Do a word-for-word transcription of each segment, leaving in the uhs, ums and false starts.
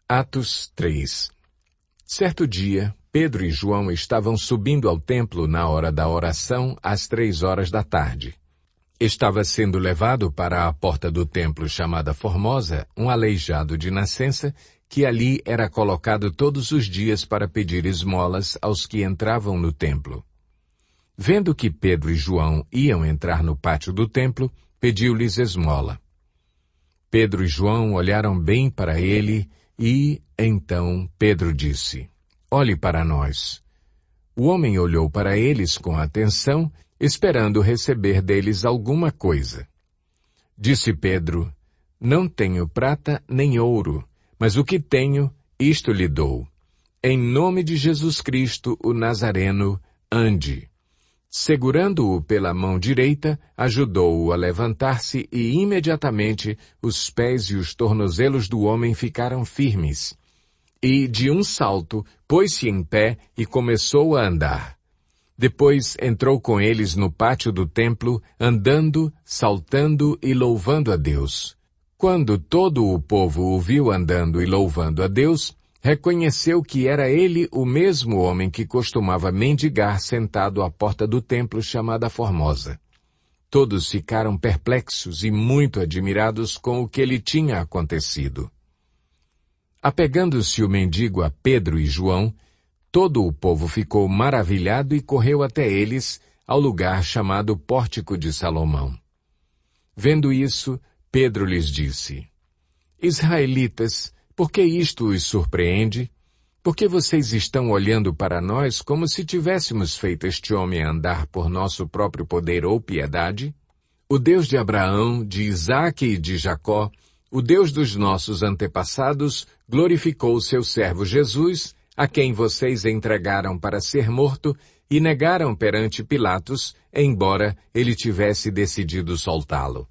Atos três. Certo dia, Pedro e João estavam subindo ao templo na hora da oração, às três horas da tarde. Estava sendo levado para a porta do templo chamada Formosa um aleijado de nascença, que ali era colocado todos os dias para pedir esmolas aos que entravam no templo. Vendo que Pedro e João iam entrar no pátio do templo, pediu-lhes esmola. Pedro e João olharam bem para ele e, então, Pedro disse: "Olhe para nós." O homem olhou para eles com atenção, esperando receber deles alguma coisa. Disse Pedro: "Não tenho prata nem ouro, mas o que tenho, isto lhe dou. Em nome de Jesus Cristo, o Nazareno, ande." Segurando-o pela mão direita, ajudou-o a levantar-se e imediatamente os pés e os tornozelos do homem ficaram firmes. E, de um salto, pôs-se em pé e começou a andar. Depois entrou com eles no pátio do templo, andando, saltando e louvando a Deus. Quando todo o povo o viu andando e louvando a Deus, reconheceu que era ele o mesmo homem que costumava mendigar sentado à porta do templo chamada Formosa. Todos ficaram perplexos e muito admirados com o que lhe tinha acontecido. Apegando-se o mendigo a Pedro e João, todo o povo ficou maravilhado e correu até eles, ao lugar chamado Pórtico de Salomão. Vendo isso, Pedro lhes disse: "Israelitas, por que isto os surpreende? Por que vocês estão olhando para nós como se tivéssemos feito este homem andar por nosso próprio poder ou piedade? O Deus de Abraão, de Isaque e de Jacó, o Deus dos nossos antepassados, glorificou seu servo Jesus, a quem vocês entregaram para ser morto e negaram perante Pilatos, embora ele tivesse decidido soltá-lo.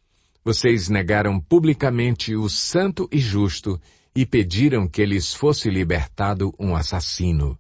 Vocês negaram publicamente o santo e justo e pediram que lhes fosse libertado um assassino.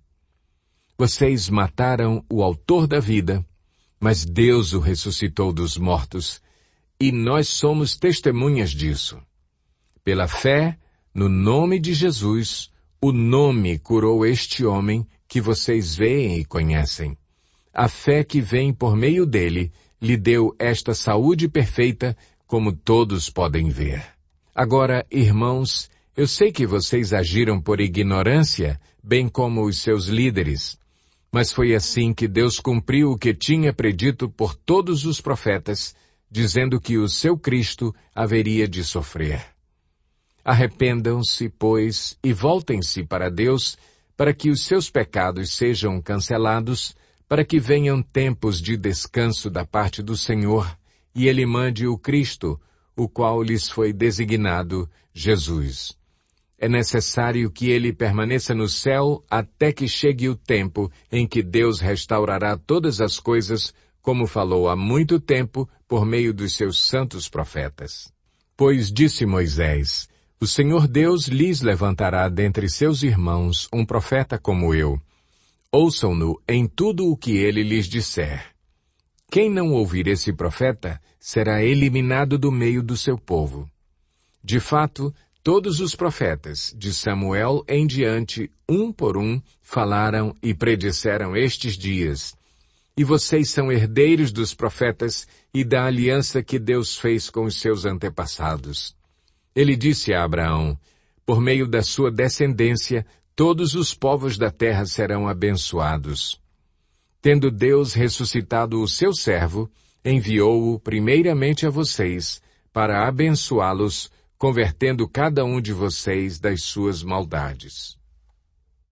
Vocês mataram o autor da vida, mas Deus o ressuscitou dos mortos, e nós somos testemunhas disso. Pela fé, no nome de Jesus, o nome curou este homem que vocês veem e conhecem. A fé que vem por meio dele lhe deu esta saúde perfeita, como todos podem ver. Agora, irmãos, eu sei que vocês agiram por ignorância, bem como os seus líderes, mas foi assim que Deus cumpriu o que tinha predito por todos os profetas, dizendo que o seu Cristo haveria de sofrer. Arrependam-se, pois, e voltem-se para Deus, para que os seus pecados sejam cancelados, para que venham tempos de descanso da parte do Senhor, e Ele mande o Cristo, o qual lhes foi designado Jesus. É necessário que ele permaneça no céu até que chegue o tempo em que Deus restaurará todas as coisas, como falou há muito tempo por meio dos seus santos profetas. Pois disse Moisés: "O Senhor Deus lhes levantará dentre seus irmãos um profeta como eu. Ouçam-no em tudo o que ele lhes disser. Quem não ouvir esse profeta será eliminado do meio do seu povo." De fato, todos os profetas, de Samuel em diante, um por um, falaram e predisseram estes dias. E vocês são herdeiros dos profetas e da aliança que Deus fez com os seus antepassados. Ele disse a Abraão: "Por meio da sua descendência, todos os povos da terra serão abençoados." Tendo Deus ressuscitado o seu servo, enviou-o primeiramente a vocês, para abençoá-los, convertendo cada um de vocês das suas maldades.